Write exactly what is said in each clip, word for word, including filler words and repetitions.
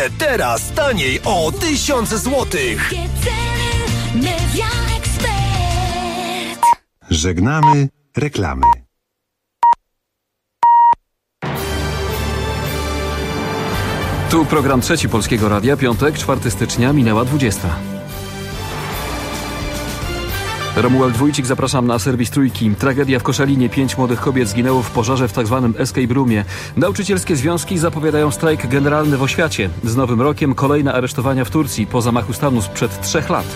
teraz taniej o tysiąc złotych. Żegnamy reklamy. Tu program trzeci Polskiego Radia, piątek, czwartego stycznia, minęła dwudziesta. Romuald Wójcik, zapraszam na serwis Trójki. Tragedia w Koszalinie. Pięć młodych kobiet zginęło w pożarze w tzw. escape roomie. Nauczycielskie związki zapowiadają strajk generalny w oświacie. Z Nowym Rokiem kolejne aresztowania w Turcji po zamachu stanu sprzed trzech lat.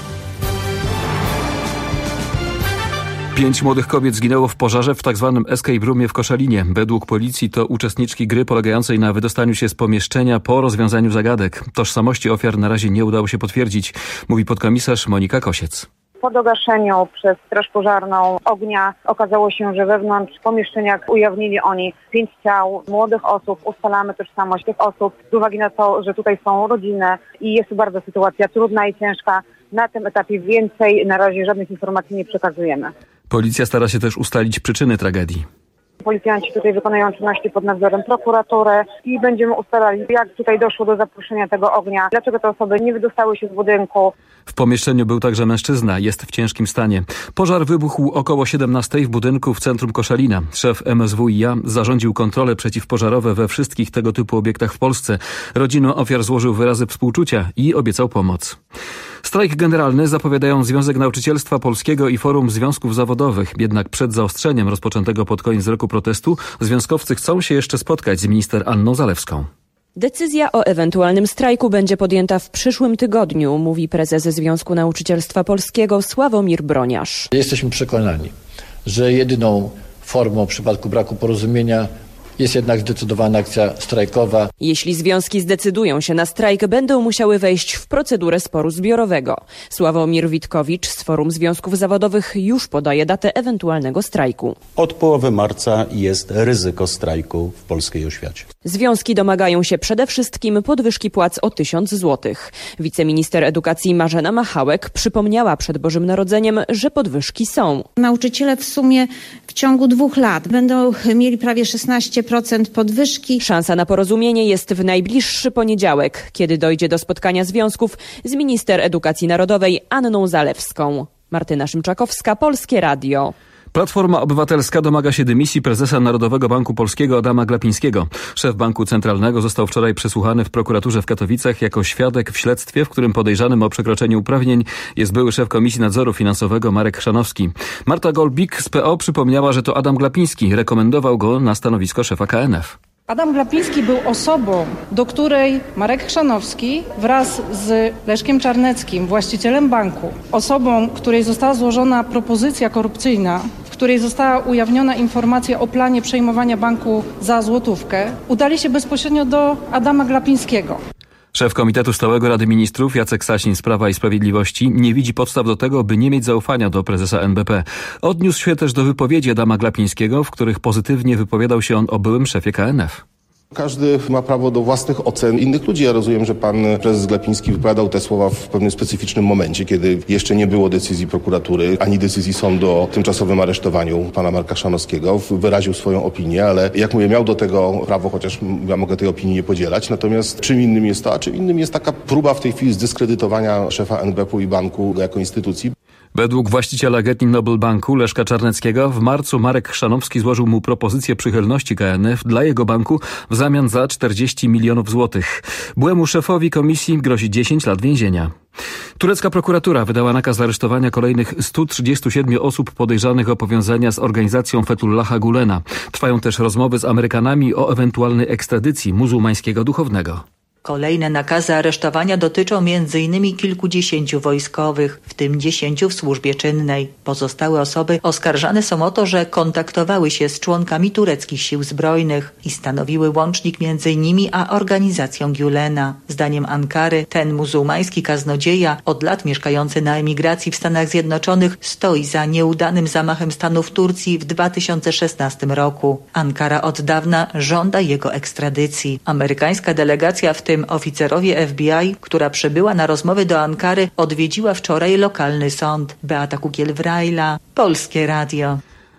Pięć młodych kobiet zginęło w pożarze w tzw. escape roomie w Koszalinie. Według policji to uczestniczki gry polegającej na wydostaniu się z pomieszczenia po rozwiązaniu zagadek. Tożsamości ofiar na razie nie udało się potwierdzić, mówi podkomisarz Monika Kosiec. Po dogaszeniu przez Straż Pożarną ognia okazało się, że wewnątrz pomieszczenia ujawnili oni pięć ciał młodych osób. Ustalamy tożsamość tych osób z uwagi na to, że tutaj są rodziny i jest to bardzo sytuacja trudna i ciężka. Na tym etapie więcej na razie żadnych informacji nie przekazujemy. Policja stara się też ustalić przyczyny tragedii. Policjanci tutaj wykonują czynności pod nadzorem prokuratury i będziemy ustalali, jak tutaj doszło do zaproszenia tego ognia, dlaczego te osoby nie wydostały się z budynku. W pomieszczeniu był także mężczyzna, jest w ciężkim stanie. Pożar wybuchł około siedemnastej w budynku w centrum Koszalina. Szef M S W i A zarządził kontrole przeciwpożarowe we wszystkich tego typu obiektach w Polsce. Rodzinom ofiar złożył wyrazy współczucia i obiecał pomoc. Strajk generalny zapowiadają Związek Nauczycielstwa Polskiego i Forum Związków Zawodowych. Jednak przed zaostrzeniem rozpoczętego pod koniec roku protestu związkowcy chcą się jeszcze spotkać z minister Anną Zalewską. Decyzja o ewentualnym strajku będzie podjęta w przyszłym tygodniu, mówi prezes Związku Nauczycielstwa Polskiego Sławomir Broniarz. Jesteśmy przekonani, że jedyną formą w przypadku braku porozumienia jest jednak zdecydowana akcja strajkowa. Jeśli związki zdecydują się na strajk, będą musiały wejść w procedurę sporu zbiorowego. Sławomir Witkowicz z Forum Związków Zawodowych już podaje datę ewentualnego strajku. Od połowy marca jest ryzyko strajku w polskiej oświacie. Związki domagają się przede wszystkim podwyżki płac o tysiąc złotych. Wiceminister edukacji Marzena Machałek przypomniała przed Bożym Narodzeniem, że podwyżki są. Nauczyciele w sumie w ciągu dwóch lat będą mieli prawie szesnaście procent podwyżki. Szansa na porozumienie jest w najbliższy poniedziałek, kiedy dojdzie do spotkania związków z minister edukacji narodowej Anną Zalewską. Martyna Szymczakowska, Polskie Radio. Platforma Obywatelska domaga się dymisji prezesa Narodowego Banku Polskiego Adama Glapińskiego. Szef Banku Centralnego został wczoraj przesłuchany w prokuraturze w Katowicach jako świadek w śledztwie, w którym podejrzanym o przekroczenie uprawnień jest były szef Komisji Nadzoru Finansowego Marek Chrzanowski. Marta Golbik z P O przypomniała, że to Adam Glapiński rekomendował go na stanowisko szefa K N F. Adam Glapiński był osobą, do której Marek Chrzanowski wraz z Leszkiem Czarneckim, właścicielem banku, osobą, której została złożona propozycja korupcyjna, w której została ujawniona informacja o planie przejmowania banku za złotówkę, udali się bezpośrednio do Adama Glapińskiego. Szef Komitetu Stałego Rady Ministrów Jacek Sasin z Prawa i Sprawiedliwości nie widzi podstaw do tego, by nie mieć zaufania do prezesa N B P. Odniósł się też do wypowiedzi Adama Glapińskiego, w których pozytywnie wypowiadał się on o byłym szefie K N F. Każdy ma prawo do własnych ocen innych ludzi. Ja rozumiem, że pan prezes Glapiński wypowiadał te słowa w pewnym specyficznym momencie, kiedy jeszcze nie było decyzji prokuratury, ani decyzji sądu o tymczasowym aresztowaniu pana Marka Chrzanowskiego. Wyraził swoją opinię, ale jak mówię, miał do tego prawo, chociaż ja mogę tej opinii nie podzielać. Natomiast czym innym jest to, a czym innym jest taka próba w tej chwili zdyskredytowania szefa N B P-u i banku jako instytucji. Według właściciela Getin Noble Banku Leszka Czarneckiego w marcu Marek Chrzanowski złożył mu propozycję przychylności K N F dla jego banku w zamian za czterdzieści milionów złotych. Byłemu szefowi komisji grozi dziesięć lat więzienia. Turecka prokuratura wydała nakaz aresztowania kolejnych stu trzydziestu siedmiu osób podejrzanych o powiązania z organizacją Fethullaha Gulena. Trwają też rozmowy z Amerykanami o ewentualnej ekstradycji muzułmańskiego duchownego. Kolejne nakazy aresztowania dotyczą między innymi kilkudziesięciu wojskowych, w tym dziesięciu w służbie czynnej. Pozostałe osoby oskarżane są o to, że kontaktowały się z członkami tureckich sił zbrojnych i stanowiły łącznik między nimi a organizacją Gülena. Zdaniem Ankary ten muzułmański kaznodzieja, od lat mieszkający na emigracji w Stanach Zjednoczonych, stoi za nieudanym zamachem stanu w Turcji w dwa tysiące szesnastym roku. Ankara od dawna żąda jego ekstradycji. Amerykańska delegacja, w tym oficerowie F B I, która przybyła na rozmowy do Ankary, odwiedziła wczoraj lokalny sąd. Beata Kukiel-Wrajla, Polskie Radio.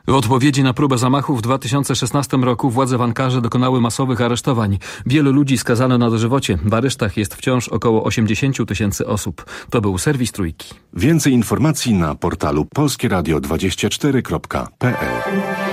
W odpowiedzi na próbę zamachu w dwa tysiące szesnastym roku władze w Ankarze dokonały masowych aresztowań. Wielu ludzi skazano na dożywocie. W aresztach jest wciąż około osiemdziesiąt tysięcy osób. To był serwis Trójki. Więcej informacji na portalu polskie radio dwadzieścia cztery kropka p l.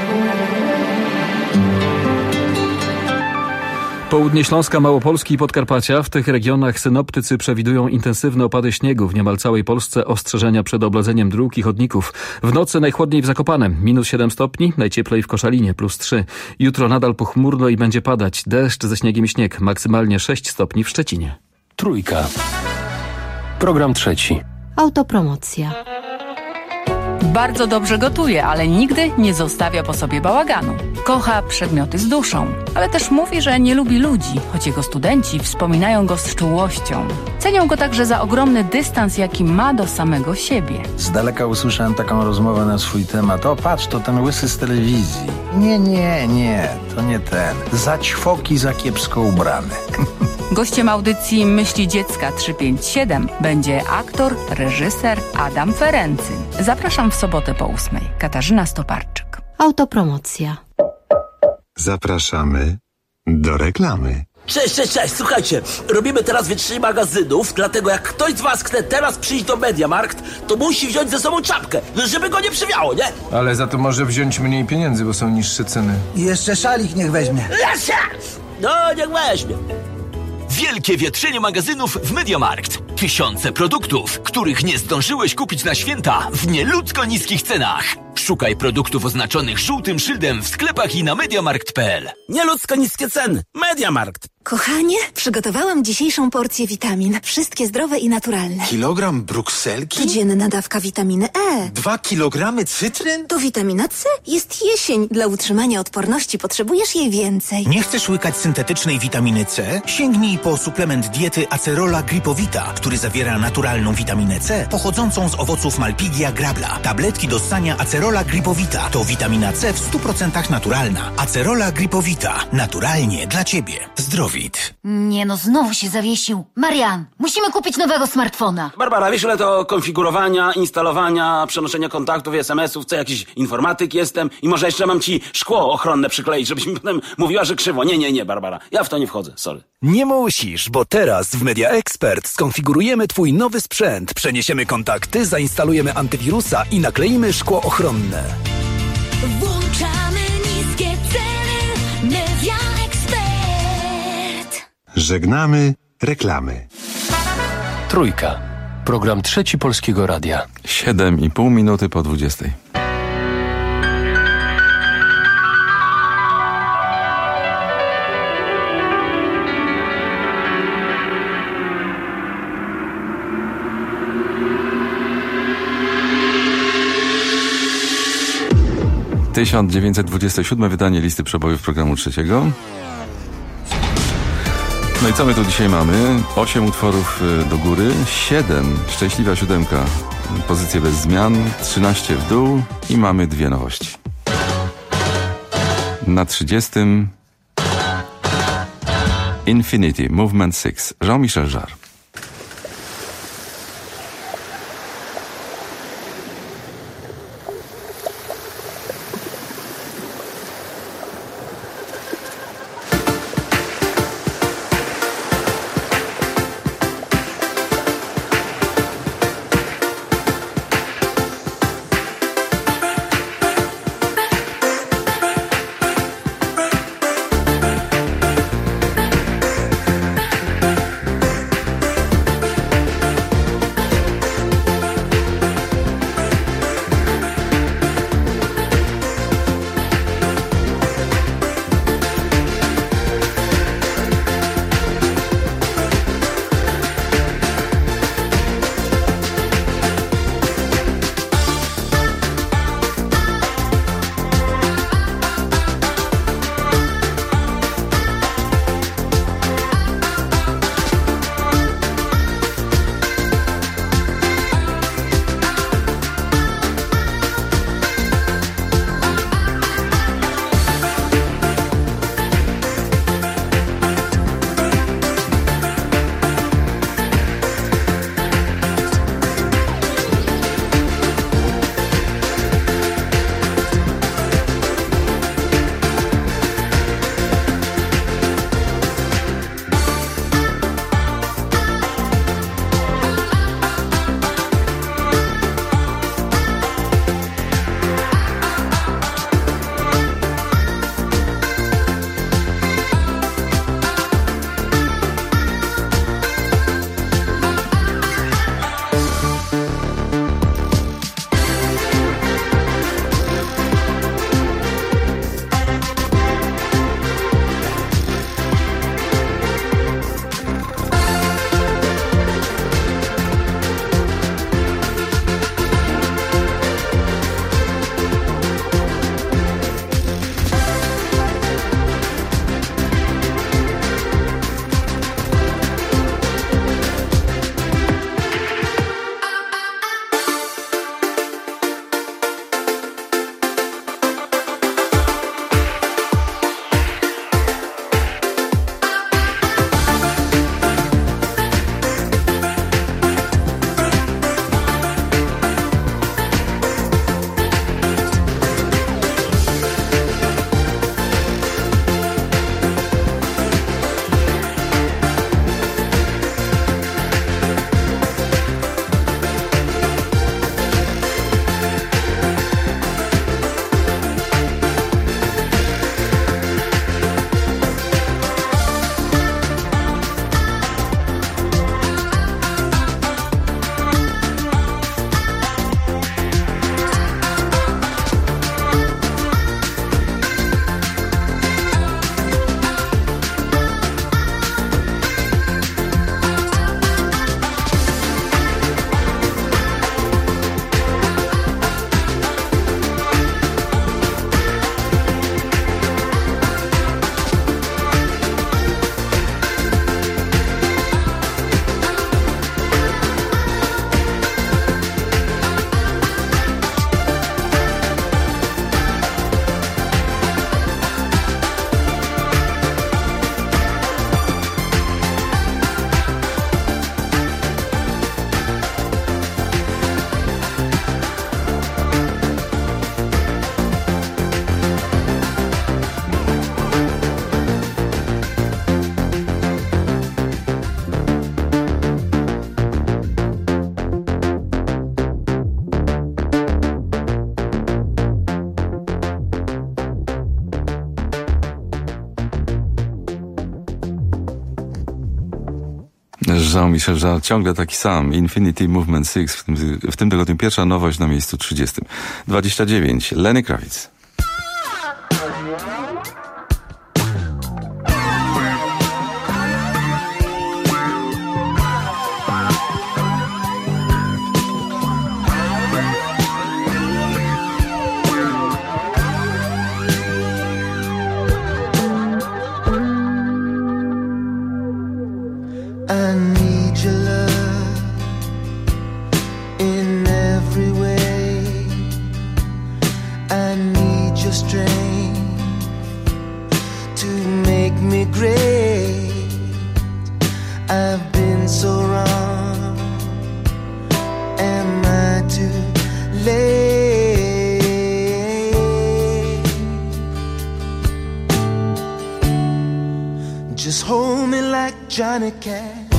Południe Śląska, Małopolski i Podkarpacia. W tych regionach synoptycy przewidują intensywne opady śniegu. W niemal całej Polsce ostrzeżenia przed obladzeniem dróg i chodników. W nocy najchłodniej w Zakopanem, minus siedem stopni, najcieplej w Koszalinie, plus trzy. Jutro nadal pochmurno i będzie padać. Deszcz ze śniegiem i śnieg, maksymalnie sześć stopni w Szczecinie. Trójka. Program trzeci. Autopromocja. Bardzo dobrze gotuje, ale nigdy nie zostawia po sobie bałaganu. Kocha przedmioty z duszą, ale też mówi, że nie lubi ludzi, choć jego studenci wspominają go z czułością. Cenią go także za ogromny dystans, jaki ma do samego siebie. Z daleka usłyszałem taką rozmowę na swój temat. O, patrz, to ten łysy z telewizji. Nie, nie, nie, to nie ten. Za ćwoki, za kiepsko ubrany. Gościem audycji Myśli Dziecka trzysta pięćdziesiąt siedem będzie aktor, reżyser Adam Ferency. Zapraszam w sobotę po ósmej. Katarzyna Stoparczyk. Autopromocja. Zapraszamy do reklamy. Cześć, cześć, cześć, słuchajcie, robimy teraz wytrzy magazynów, dlatego jak ktoś z was chce teraz przyjść do MediaMarkt, to musi wziąć ze sobą czapkę, żeby go nie przywiało, nie? Ale za to może wziąć mniej pieniędzy, bo są niższe ceny. I jeszcze szalik niech weźmie. Lesia! No, niech weźmie. Wielkie wietrzenie magazynów w MediaMarkt. Tysiące produktów, których nie zdążyłeś kupić na święta w nieludzko niskich cenach. Szukaj produktów oznaczonych żółtym szyldem w sklepach i na mediamarkt kropka p l. Nieludzko niskie ceny. MediaMarkt. Kochanie, przygotowałam dzisiejszą porcję witamin. Wszystkie zdrowe i naturalne. Kilogram brukselki? Codzienna dawka witaminy E. Dwa kilogramy cytryn? To witamina C. Jest jesień. Dla utrzymania odporności potrzebujesz jej więcej. Nie chcesz łykać syntetycznej witaminy C? Sięgnij po suplement diety Acerola Gripowita, który zawiera naturalną witaminę C pochodzącą z owoców Malpighia grabla. Tabletki do ssania Acerola Gripowita to witamina C w stu procentach naturalna. Acerola Gripowita. Naturalnie dla Ciebie. Zdrowit. Nie no, znowu się zawiesił. Marian, musimy kupić nowego smartfona. Barbara, wiesz ile to konfigurowania, instalowania, przenoszenia kontaktów i es em esów, co jakiś informatyk jestem i może jeszcze mam ci szkło ochronne przykleić, żebyś mi potem mówiła, że krzywo. Nie, nie, nie, Barbara, ja w to nie wchodzę, sorry. Nie musisz, bo teraz w Media Expert skonfigurujemy twój nowy sprzęt, przeniesiemy kontakty, zainstalujemy antywirusa i nakleimy szkło ochronne. Włączamy niskie ceny. Media Expert. Żegnamy reklamy. Trójka. Program trzeci Polskiego Radia. Siedem i pół minuty po dwudziestej. tysiąc dziewięćset dwudzieste siódme wydanie listy przebojów programu trzeciego. No i co my tu dzisiaj mamy? Osiem utworów do góry, siedem, szczęśliwa siódemka, pozycje bez zmian, trzynaście w dół i mamy dwie nowości. Na trzydziestym Infinity, Movement six, Jean-Michel Jarre. Jean-Michel Jarre, ciągle taki sam. Infinity Movement six, w tym, w tym tygodniu pierwsza nowość na miejscu trzydziestym. dwadzieścia dziewięć. Lenny Kravitz. Johnny Cash.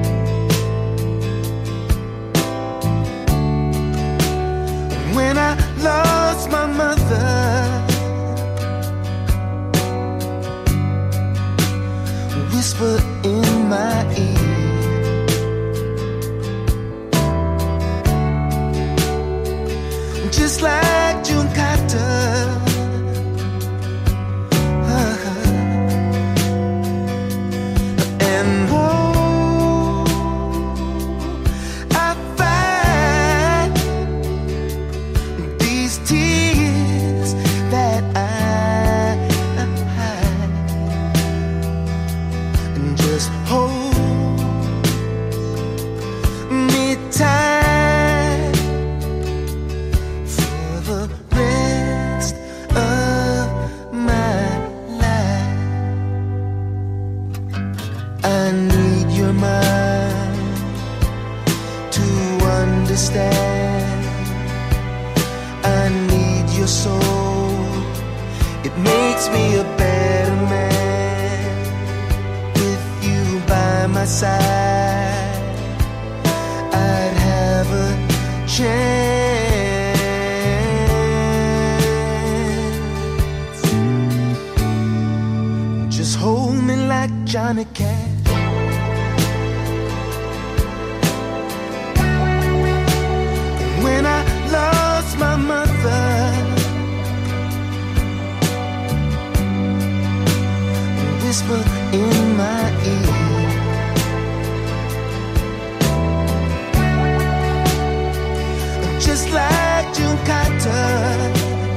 When I lost my mother, whisper in my ear, just like June Carter. Johnny Cash. When I lost my mother, whisper in my ear, just like June Carter.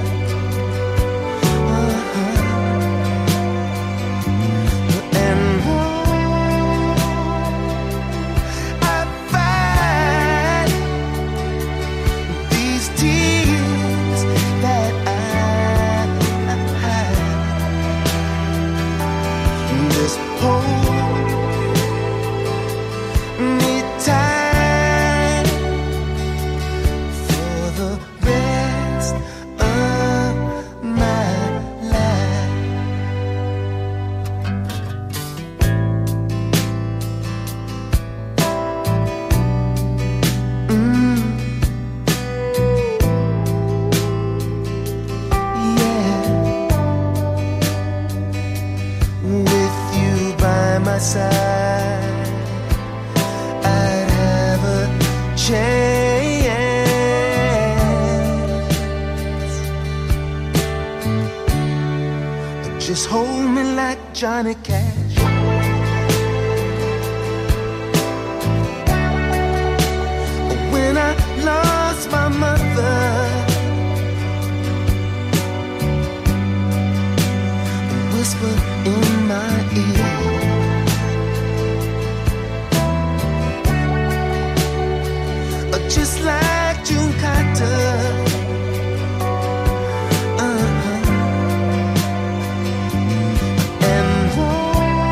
Just hold me like Johnny Cash. When I lost my mother, whisper in my ear, just like June Carter. Uh-huh. And whoa,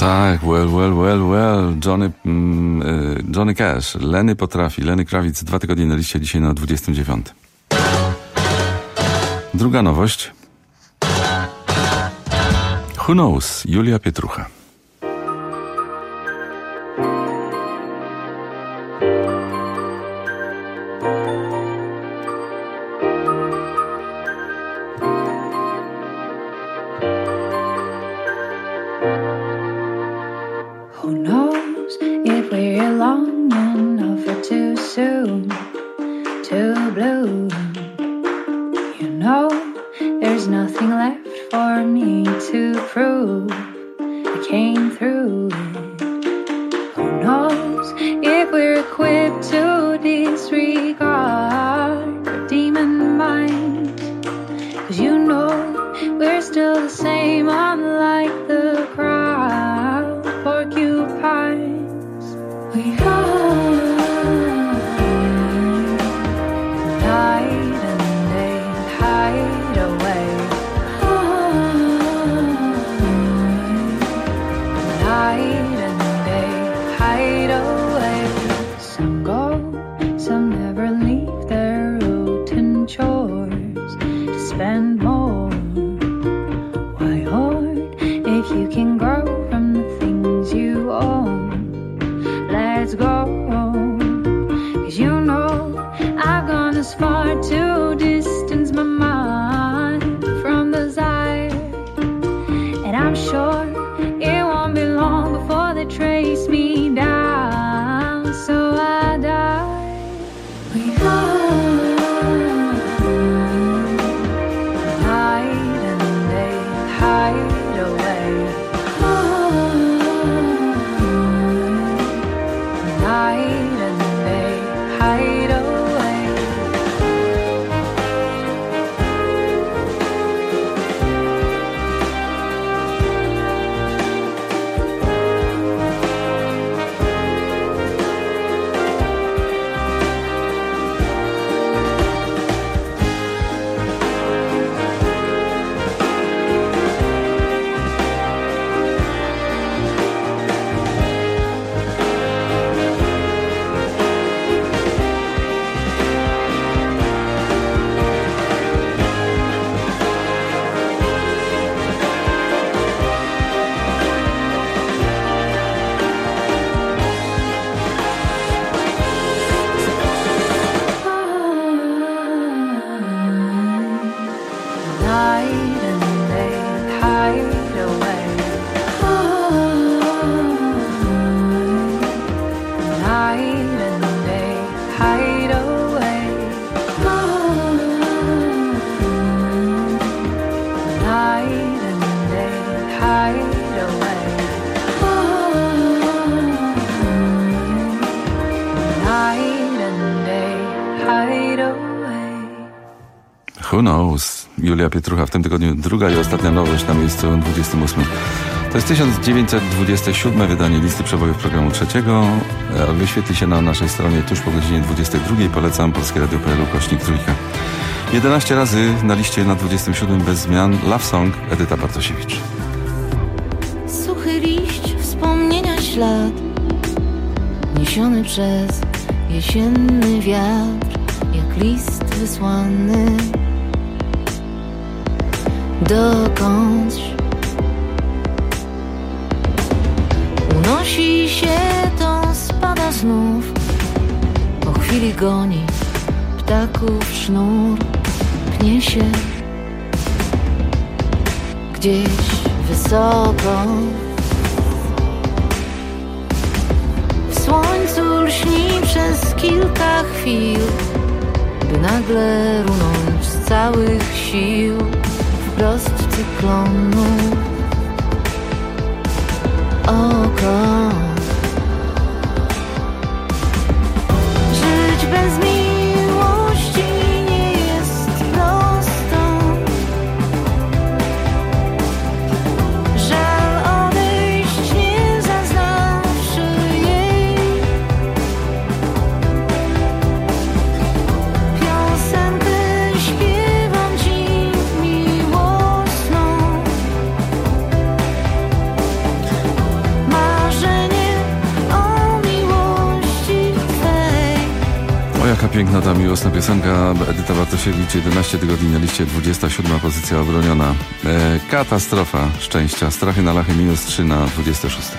Tak, well, well, well, well. Johnny, mm, y, Johnny Cash. Lenny potrafi. Lenny Kravitz, dwa tygodnie na liście, dzisiaj na dwudziestym dziewiątym. Druga nowość. Who knows? Julia Pietrucha. Who knows? Julia Pietrucha w tym tygodniu druga i ostatnia nowość na miejscu dwudziestym ósmym. To jest tysiąc dziewięćset dwudzieste siódme wydanie listy przebojów programu trzeciego. Wyświetli się na naszej stronie tuż po godzinie dwudziestej drugiej. Polecam Polskie Radio kropka p l ukośnik trójka. jedenaście razy na liście na dwudziestym siódmym bez zmian. Love Song, Edyta Bartosiewicz. Suchy liść, wspomnienia ślad, niesiony przez jesienny wiatr, jak list wysłany dokądś. Unosi się, to spada znów, po chwili goni ptaków sznur, pnie się gdzieś wysoko. W słońcu lśni przez kilka chwil, by nagle runąć z całych sił wprost cyklonu. Oko. Żyć bez miłości nie jest prosto. Żal odejść, nie zaznawszy jej. Piosenkę śpiewam ci miłosną. Taka piękna ta miłosna piosenka. Edyta Bartosiewicz, jedenaście tygodni na liście, dwudziesta siódma pozycja obroniona. E, katastrofa szczęścia. Strachy na lachy minus trzy na dwudzieste szóste.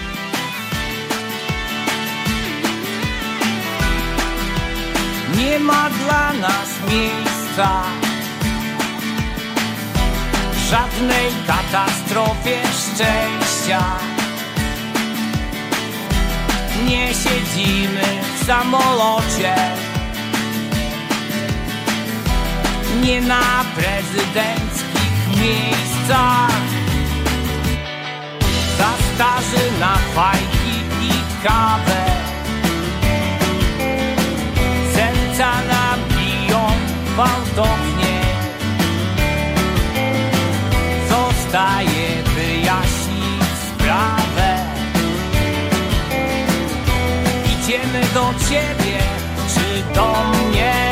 Nie ma dla nas miejsca w żadnej katastrofie szczęścia. Nie siedzimy w samolocie, nie na prezydenckich miejscach. Za starzy na fajki i kawę serca nam biją gwałtownie. Zostaje wyjaśnić sprawę. Idziemy do ciebie czy do mnie.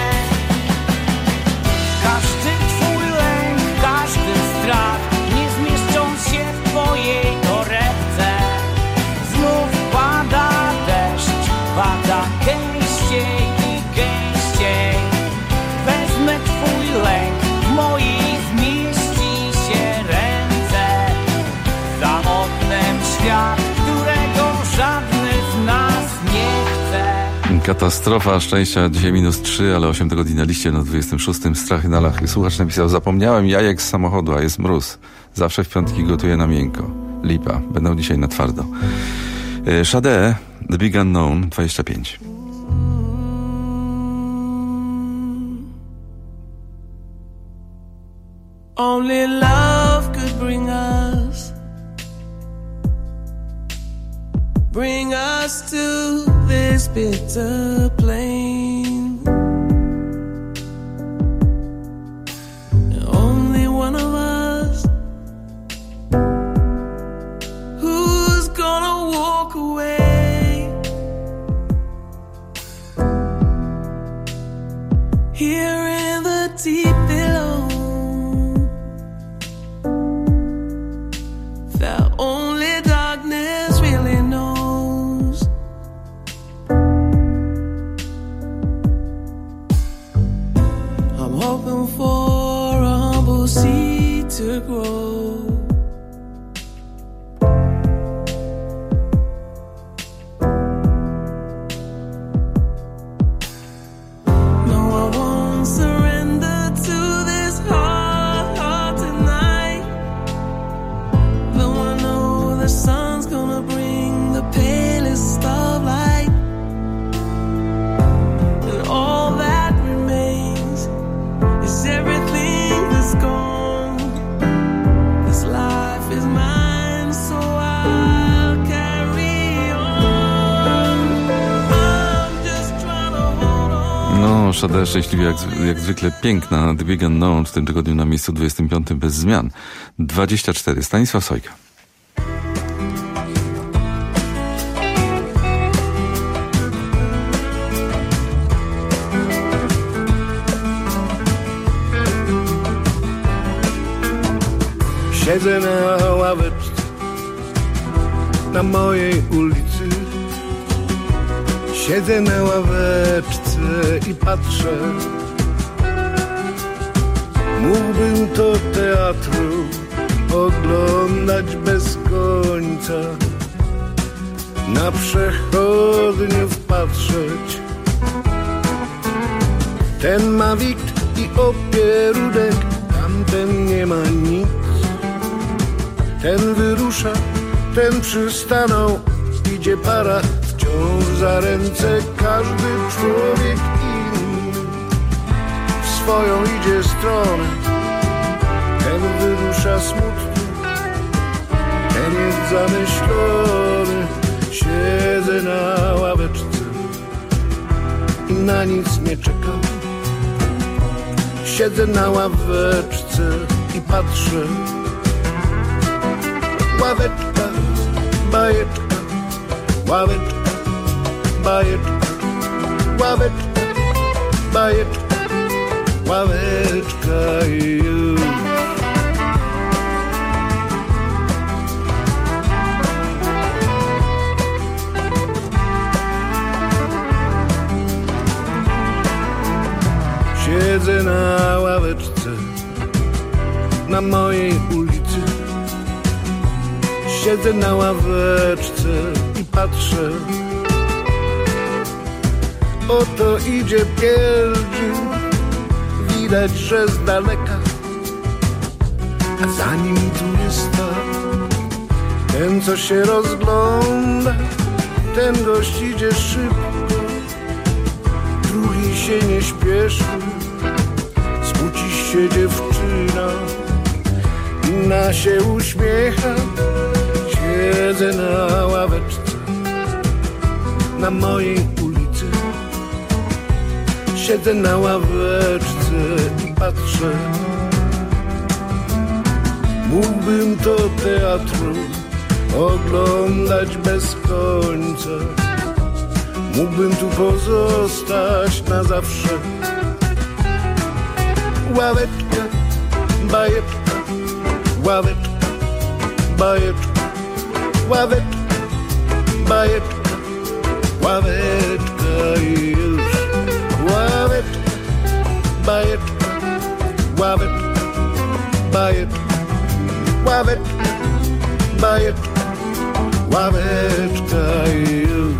Każdy twój lęk, każdy strach nie zmieszczą się w twojej torebce. Znów pada deszcz, pada gęściej i gęściej. Wezmę twój lęk, w moich zmieści się ręce. Za oknem świat, którego żadny z nas nie chce. Katastrofa szczęścia, dzisiaj minus trzy, ale osiem tygodni na liście na dwudziestym szóstym. Strachy na lachy. Słuchacz napisał: zapomniałem jajek z samochodu, a jest mróz. Zawsze w piątki gotuję na miękko. Lipa. Będą dzisiaj na twardo. Sade, The Big Unknown, dwadzieścia pięć. Only love could bring us, bring us to this bitter plain. Only one of us who's gonna walk away. Here in the deep below, that only darkness really knows. I'm hoping for a humble seed to grow. No, I won't surrender to this hard heart tonight. Though I know the sun's gonna bring the palest of light, and all that remains is everything that's gone. This life is mine, so I'll carry on. I'm just trying to hold on. No, Sade szczęśliwie jak, jak zwykle piękna. The Big Unknown w tym tygodniu na miejscu dwudziestym piątym bez zmian. dwadzieścia cztery. Stanisław Sojka. Siedzę na ławeczce na mojej ulicy. Siedzę na ławeczce i patrzę. Mógłbym to teatru oglądać bez końca, na przechodniów wpatrzeć. Ten ma wikt i opierudek, tamten nie ma nic. Ten wyrusza, ten przystanął, idzie para, wciąż za ręce każdy człowiek inny. W swoją idzie stronę, ten wyrusza smutny, ten jest zamyślony. Siedzę na ławeczce i na nic nie czekam. Siedzę na ławeczce i patrzę. Ławeczka, bajeczka, ławeczka, bajeczka, ławeczka, bajeczka, ławeczka i już. Siedzę na ławeczce na mojej ulicy. Siedzę na ławeczce i patrzę. Oto idzie pielgrzym, widać, że z daleka, a za nim turysta, ten co się rozgląda. Ten gość idzie szybko, drugi się nie śpieszy. Smuci się dziewczyna, inna się uśmiecha. Siedzę na ławeczce na mojej ulicy. Siedzę na ławeczce i patrzę. Mógłbym to teatru oglądać bez końca. Mógłbym tu pozostać na zawsze. Ławeczka, bajeczka, ławeczka, bajeczka, ławeczka, bajeczka, ławeczka i już. Ławeczka, bajeczka, ławeczka, bajeczka, ławeczka, bajeczka, ławeczka i już.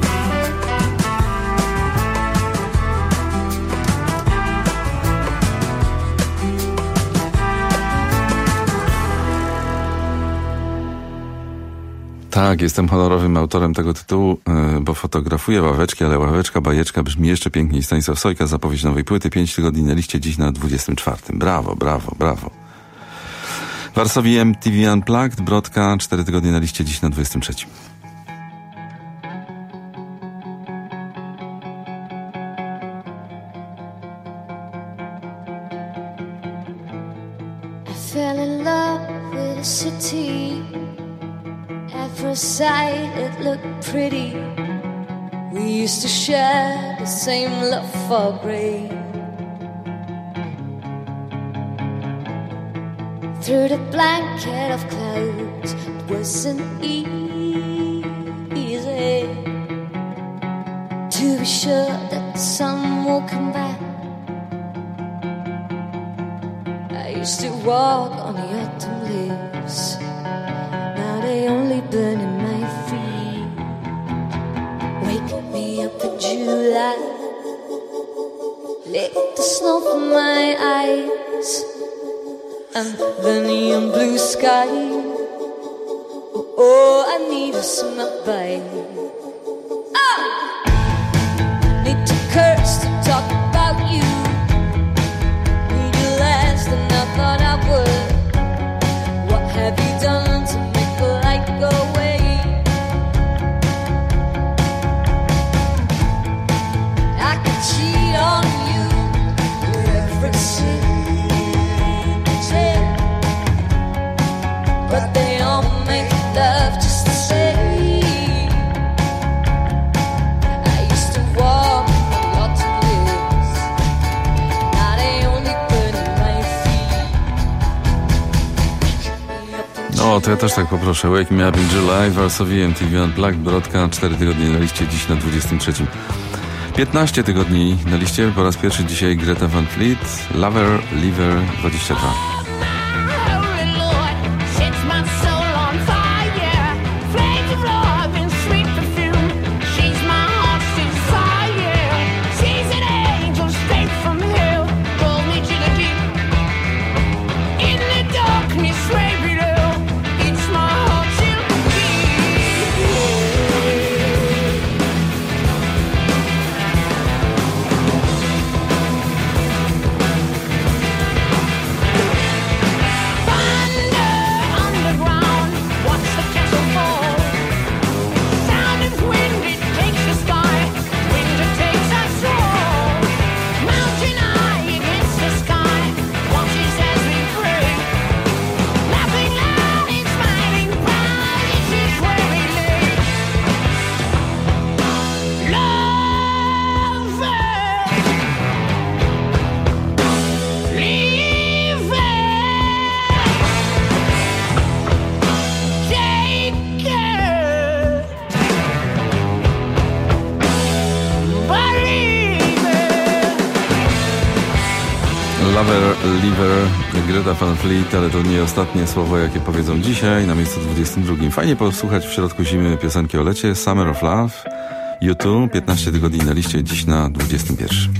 Tak, jestem honorowym autorem tego tytułu, yy, bo fotografuję ławeczki, ale ławeczka, bajeczka brzmi jeszcze piękniej. Stanisław Sojka, zapowiedź nowej płyty, pięć tygodni na liście, dziś na dwudziestym czwartym. Brawo, brawo, brawo. Varsovie M T V Unplugged, Brodka, cztery tygodnie na liście, dziś na dwudziestym trzecim. I fell in love with a city. At first sight it looked pretty. We used to share the same love for grain. Through the blanket of clouds, it wasn't easy to be sure that the sun will come back. I used to walk on the autumn leaves. Now they only burn in my feet. Wake me up in July, lick the snow from my eyes, and the neon blue sky. Oh, oh, I need a summer bite. Oh! Need to curse to talk about you. Need you less than I thought I would. What have you done to make the light go away? I could cheat on you with every secret, but they all make love just the same. I used to walk a lot of years. Now they only burn in my feet. No, to ja też tak poproszę. Wake Me Up in July, Varsovie M T V Unplugged, Brodka, cztery tygodnie na liście, dziś na dwudziestym trzecim. piętnaście tygodni na liście, po raz pierwszy dzisiaj Greta Van Fleet, Lover, Leaver, dwadzieścia dwa. Lover, Liver, Greta Van Fleet, ale to nie ostatnie słowo, jakie powiedzą dzisiaj na miejscu dwudziestym drugim. Fajnie posłuchać w środku zimy piosenki o lecie. Summer of Love, U dwa, piętnaście tygodni na liście, dziś na dwudziestym pierwszym.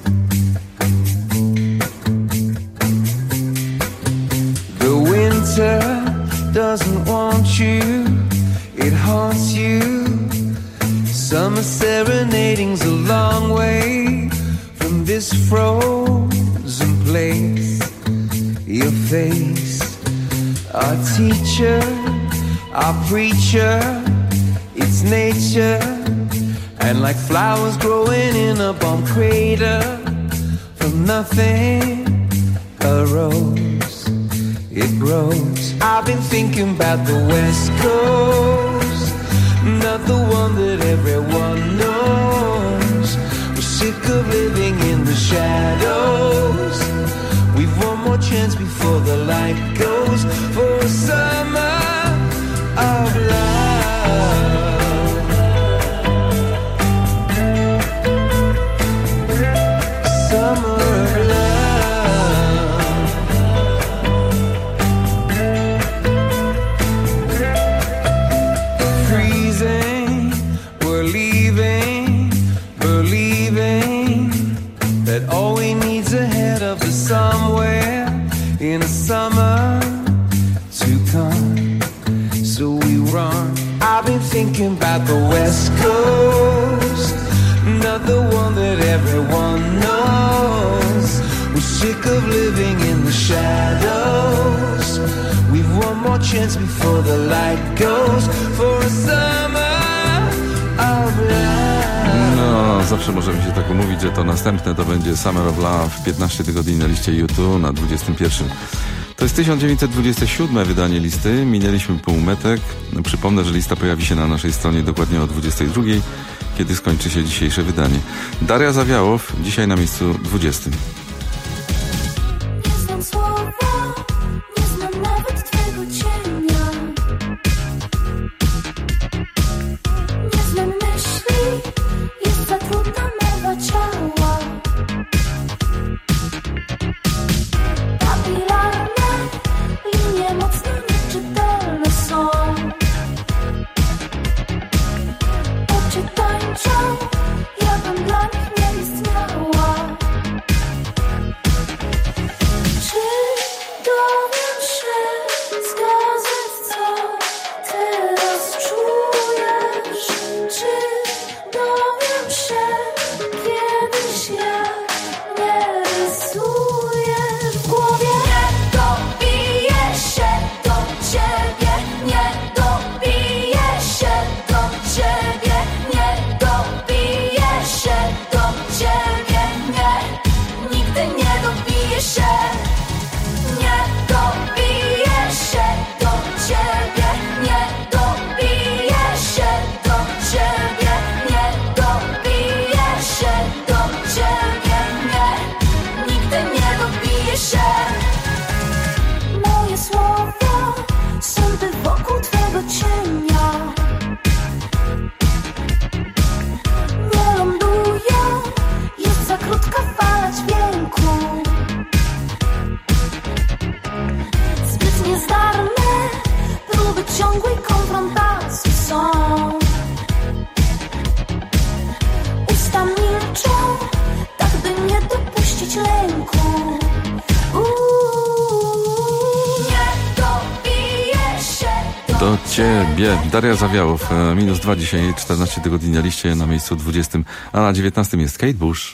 The winter doesn't want you, it haunts you. Summer serenading's a long way from this frozen place. Your face, our teacher, our preacher, it's nature. And like flowers growing in a bomb crater, from nothing arose, it grows. I've been thinking about the West Coast, not the one that everyone knows. We're sick of living in the shadows. We've one more chance before the light goes, for a summer of love. Summer of love. Freezing, we're leaving, believing that all we need's ahead of us somewhere in a summer to come. So we run. I've been thinking about the West Coast, not the one that everyone knows. We're sick of living in the shadows. We've one more chance before the light goes, for a summer of love. No, zawsze możemy się tak umówić, że to następne to będzie Summer of Love, piętnaście tygodni na liście U dwa na dwudziestym pierwszym. To jest tysiąc dziewięćset dwudzieste siódme wydanie listy. Minęliśmy półmetek. Przypomnę, że lista pojawi się na naszej stronie dokładnie o dwudziestej drugiej, kiedy skończy się dzisiejsze wydanie. Daria Zawiałow, dzisiaj na miejscu dwudziestym. Nie znam słowa, nie znam nawet twego cienia. Nie znam myśli, jest za trudna mowa ciała. Papilarne linie mocno nieczytelne są. Oczy tańczą, ja bym dla nich nie istniała. Czy dowiem się z gazet, co teraz czujesz? Czy dowiem się kiedyś, jak nie rysuję w głowie? Nie dobiję się do ciebie, nie dobiję się do ciebie, nie dobiję się do ciebie, nie, nigdy nie dobiję się. Nie dobiję się do ciebie, nie dobiję się do ciebie, nie dobiję się do ciebie, nie, nigdy nie dobiję się. Moje słowa są ty wokół twego cienia. Nie lądują, jest za krótka fala dźwięku. Zbyt niezdarne próby ciągłej konfrontacji są. Usta milczą, tak by nie dopuścić lęku. Uuu, nie dobiję się Do ciebie. Daria Zawiałow, e, minus dwa dzisiaj, czternaście tygodni na liście, na miejscu dwudziestym, a na dziewiętnastym jest Kate Bush.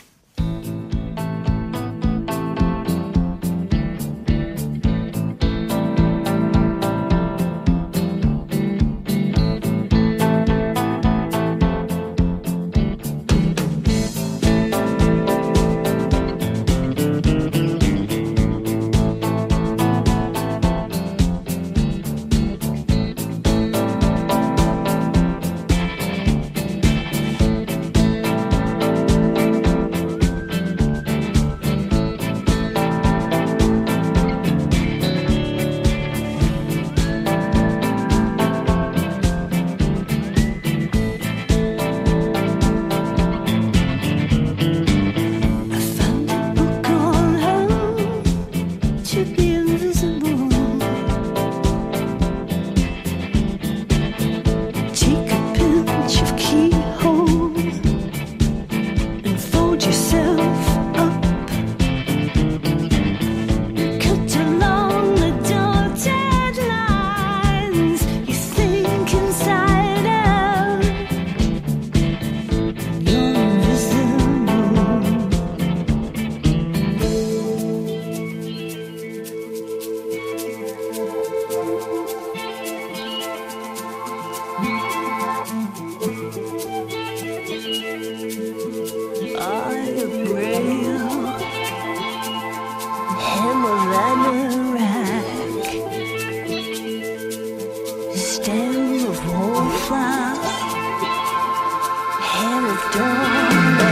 stem of wallflower, hair of dawn.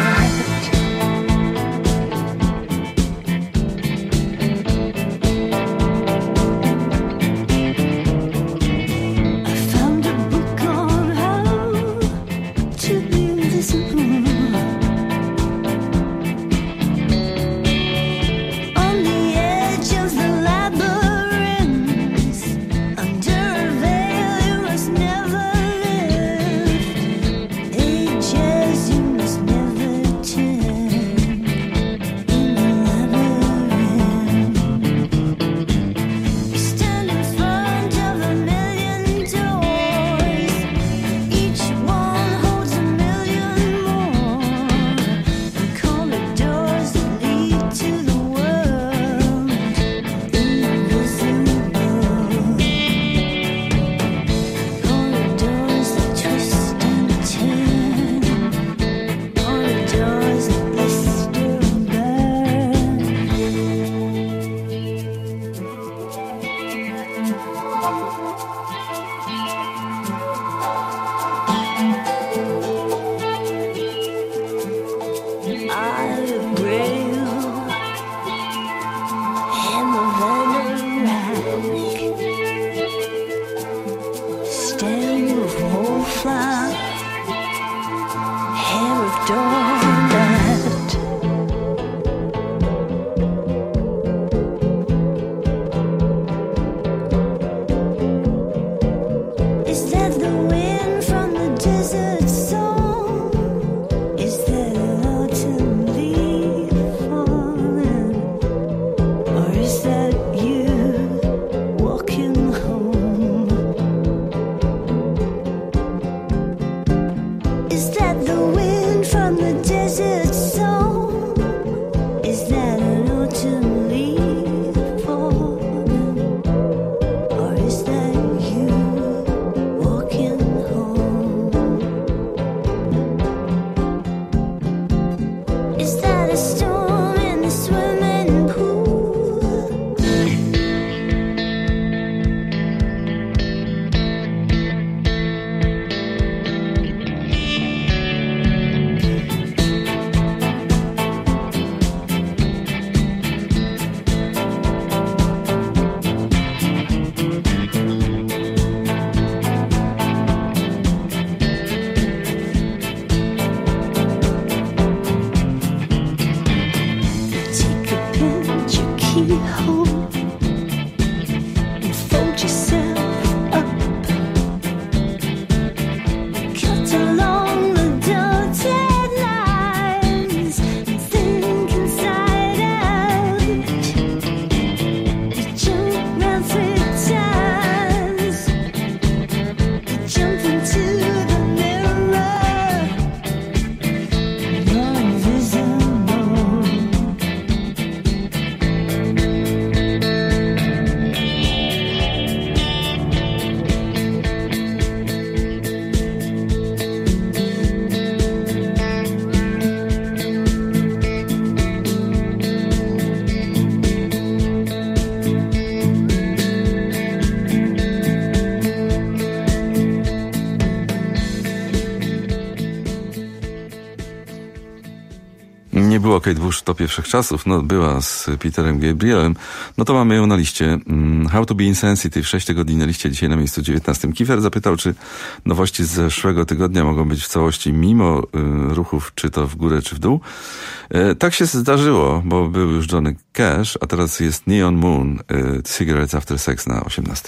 Nie było Kate Bush w topie wszechczasów, no była z Peterem Gabrielem, no to mamy ją na liście. How to be insensitive, sześć tygodni na liście, dzisiaj na miejscu dziewiętnastym. Kiefer zapytał, czy nowości z zeszłego tygodnia mogą być w całości mimo y, ruchów, czy to w górę, czy w dół. E, tak się zdarzyło, bo był już Johnny Cash, a teraz jest Neon Moon, y, Cigarettes After Sex na osiemnastym.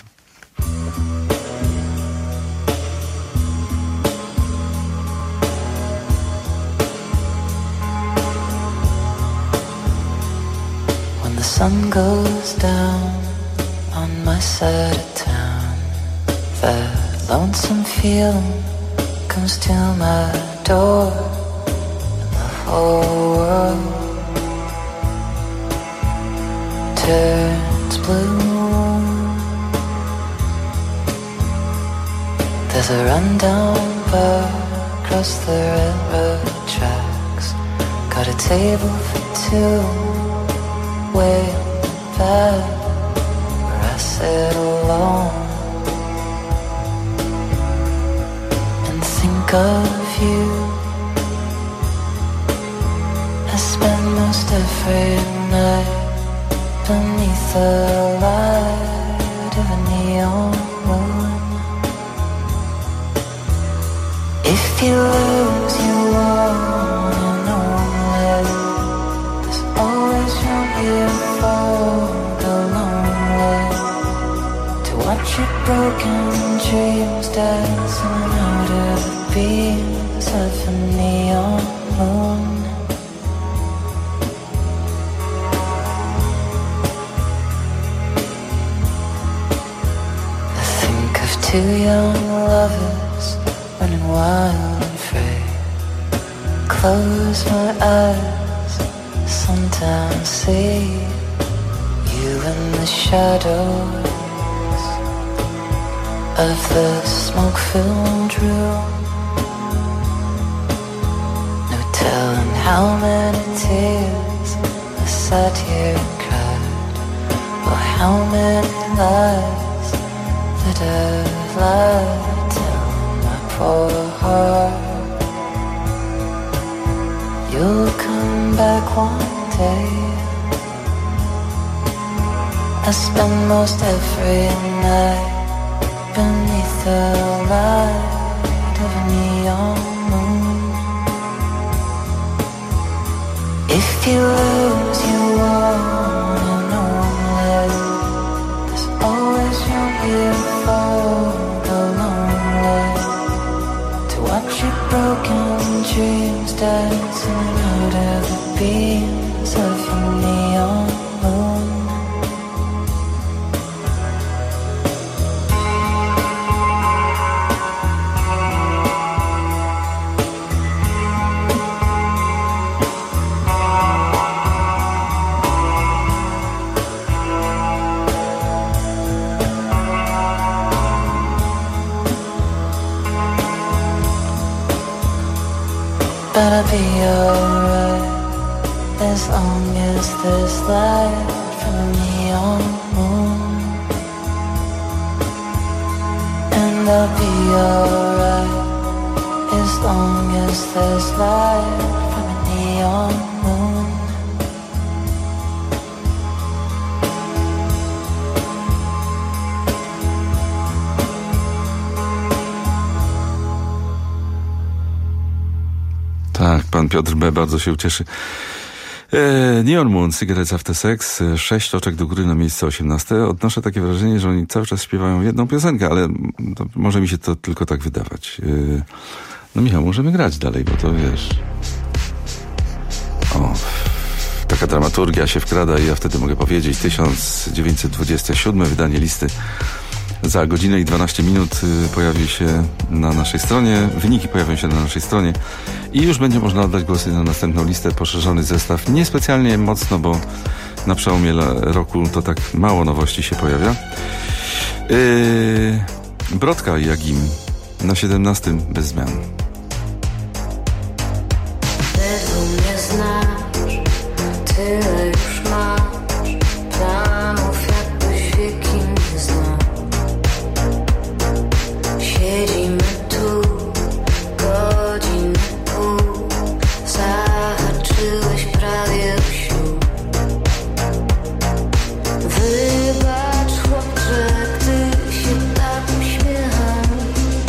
The sun goes down on my side of town. That lonesome feeling comes to my door, and the whole world turns blue. There's a rundown bar across the railroad tracks. Got a table for two way back where I sit alone. think of you. I spend most every night beneath the light of a neon moon. If you lose, you won and only. There's always room here for the lonely to watch your broken dreams dancing out of the beams of a neon moon. Two young lovers running wild and free. Close my eyes, sometimes see you in the shadows of the smoke-filled room. No telling how many tears I sat here and cried, or how many lies that I've lied to my poor heart. You'll come back one day. I spend most every night beneath the light of a neon moon. If you lose, you won and only. There's always room here for the lonely to watch your broken dreams dancing out of the beams of a neon moon. But I'll be alright as long as there's light from a neon moon. And I'll be alright as long as there's light from a neon moon. Tak, pan Piotr B. bardzo się ucieszy. E, Neon Moon, Cigarettes After Sex, sześć oczek do góry na miejsce osiemnaste. Odnoszę takie wrażenie, że oni cały czas śpiewają jedną piosenkę, ale to, może mi się to tylko tak wydawać. E, no Michał, możemy grać dalej, bo to wiesz... O, taka dramaturgia się wkrada i ja wtedy mogę powiedzieć. tysiąc dziewięćset dwudzieste siódme wydanie listy. Za godzinę i dwanaście minut pojawi się na naszej stronie, wyniki pojawią się na naszej stronie i już będzie można oddać głosy na następną listę, poszerzony zestaw. Niespecjalnie mocno, bo na przełomie roku to tak mało nowości się pojawia. Yy, Brodka i Jagim na siedemnastym bez zmian. Tylu mnie znasz, tyle już masz planów, jakbyś wieki nie znał. Siedzimy tu godzinę pół, zahaczyłeś prawie o sił. Wybacz chłopcze, gdy się tak uśmiecham.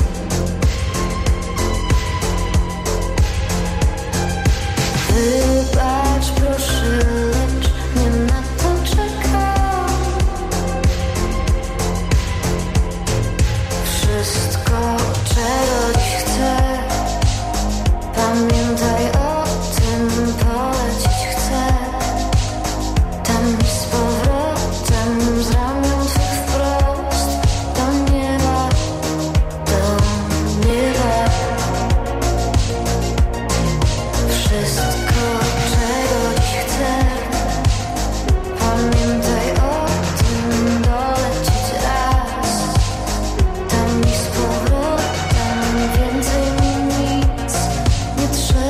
Wybacz proszę, lecz nie na to czekam. Wszystko, czego dziś chcę, pamiętaj o tym, polecieć chcę. Tam i z powrotem, z ramion twych wprost, do nieba, do nieba. Wszystko, czego dziś chcę, pamiętaj o tym, dolecieć raz. Tam i z powrotem, więcej mi nic nie trzeba.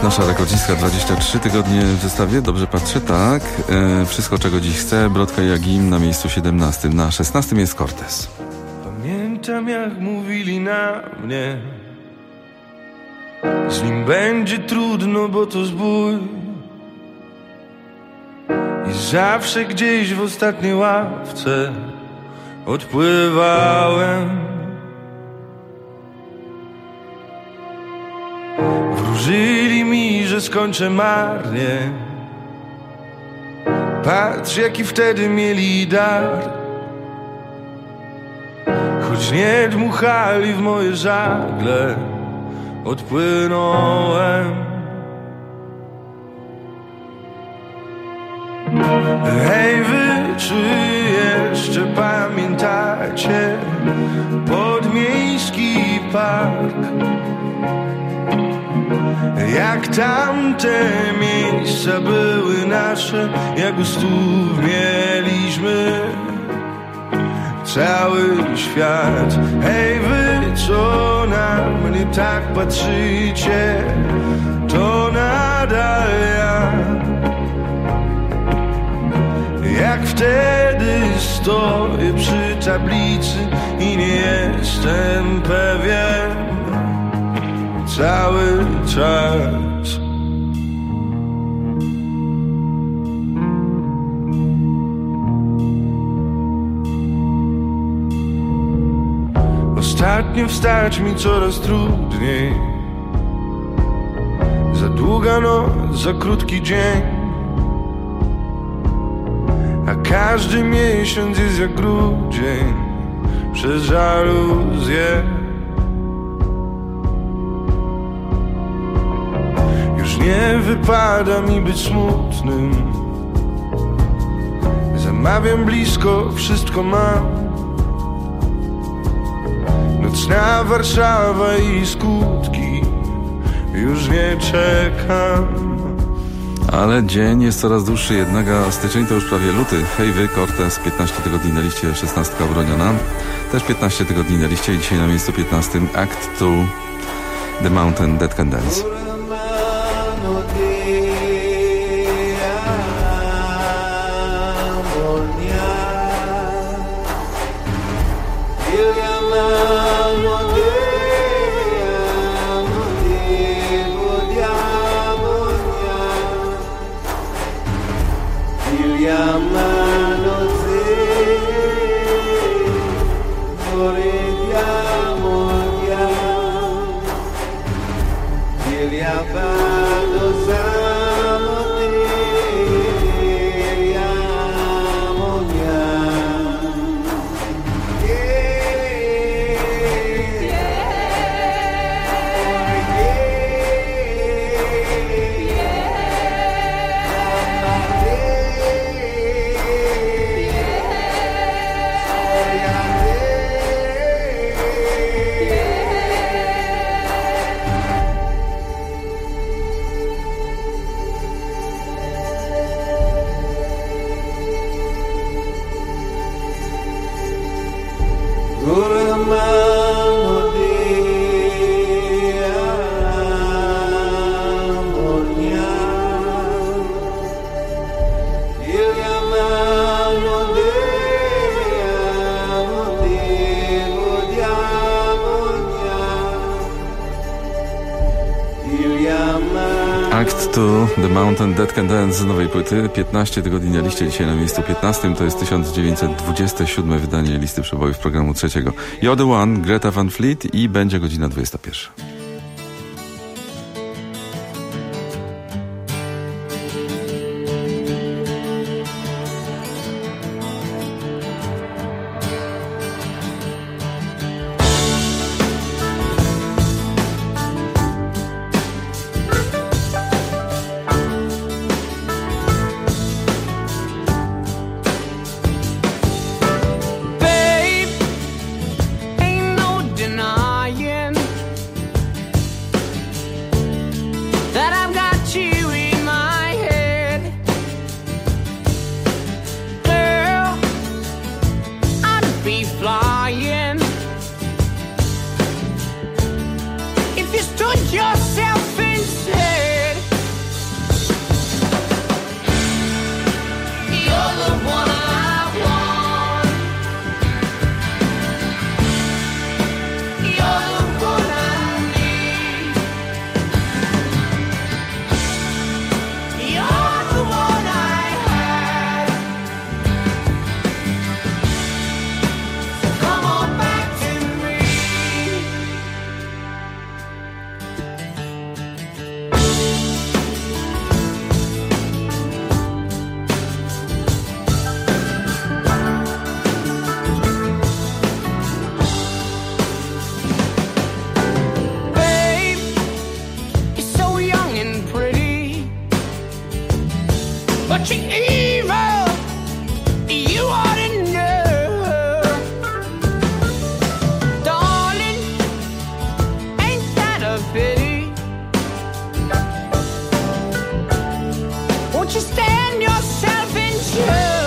nasza rekordzistka, dwadzieścia trzy tygodnie w zestawie, dobrze patrzę, tak. E, wszystko, czego dziś chcę, Brodka i Agim na miejscu siedemnastym. Na szesnastym jest Cortez. Pamiętam, jak mówili na mnie, z nim będzie trudno, bo to zbój. I zawsze gdzieś w ostatniej ławce odpływałem. Wróżyli mi, że skończę marnie. Patrz, jaki wtedy mieli dar. Choć nie dmuchali w moje żagle, odpłynąłem. Hej wy, czy jeszcze pamiętacie podmiejski park? Jak tamte miejsca były nasze, jak gustów mieliśmy cały świat. Hej wy, co na mnie tak patrzycie, to nadal ja. Jak wtedy stoję przy tablicy i nie jestem pewien cały czas. Ostatnio wstać mi coraz trudniej. Za długa noc, za krótki dzień, a każdy miesiąc jest jak grudzień przez żaluzję. Już nie wypada mi być smutnym. Zamawiam blisko, wszystko mam. Nocna Warszawa i skutki, już nie czekam. Ale dzień jest coraz dłuższy jednak, a styczeń to już prawie luty. Hej wy, Cortez, piętnaście tygodni na liście, szesnastka obroniona. Też piętnaście tygodni na liście i dzisiaj na miejscu piętnastym Act two, The Mountain That Can Dance. Act two, The Mountain That Can Dance z nowej płyty. piętnaście tygodni na liście, dzisiaj na miejscu piętnastym. To jest tysiąc dziewięćset dwudzieste siódme wydanie listy przebojów programu trzeciego. You're the One, Greta Van Fleet i będzie godzina dwudziesta pierwsza. but you're evil. You ought to know, darling. Ain't that a pity? Won't you stand yourself in show?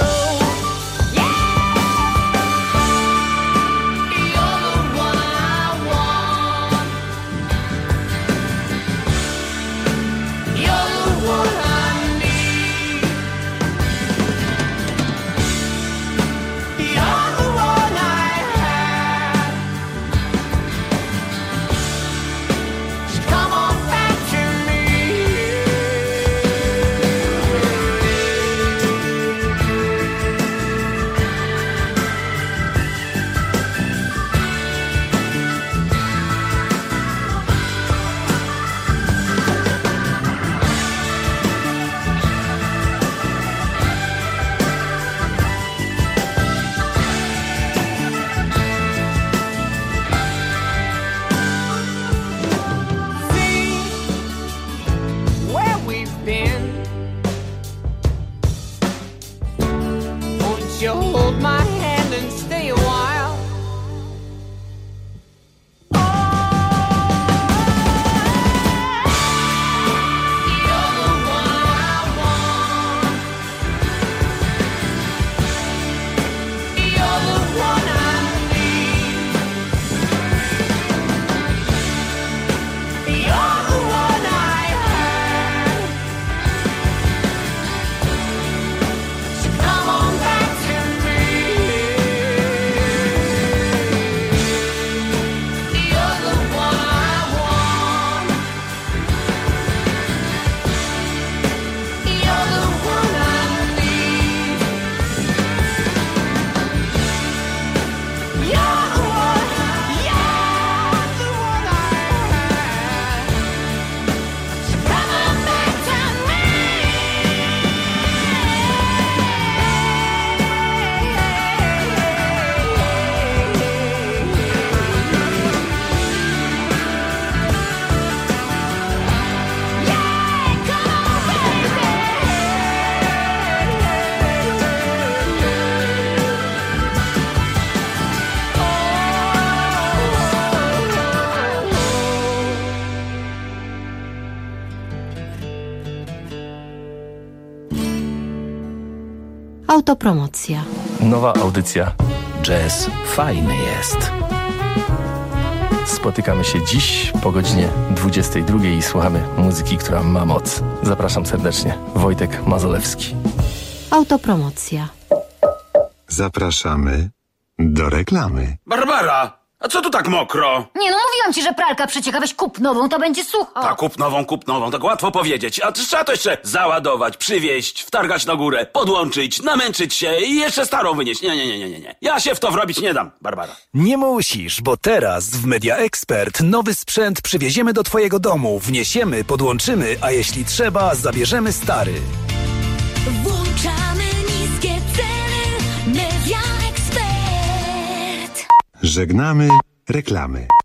Autopromocja. Nowa audycja. Jazz fajny jest. Spotykamy się dziś po godzinie dwudziestej drugiej i słuchamy muzyki, która ma moc. Zapraszam serdecznie. Wojtek Mazolewski. Autopromocja. Zapraszamy do reklamy. Barbara! A co tu tak mokro? Nie no, mówiłam ci, że pralka przecieka, weź kup nową, to będzie sucho. Tak, kup nową, kup nową, tak łatwo powiedzieć. A trzeba to jeszcze załadować, przywieźć, wtargać na górę, podłączyć, namęczyć się i jeszcze starą wynieść. Nie, nie, nie, nie, nie. Ja się w to wrobić nie dam, Barbara. Nie musisz, bo teraz w Media Expert nowy sprzęt przywieziemy do twojego domu, wniesiemy, podłączymy, a jeśli trzeba, zabierzemy stary. Włączamy niskie ceny. Media Expert. Żegnamy reklamy.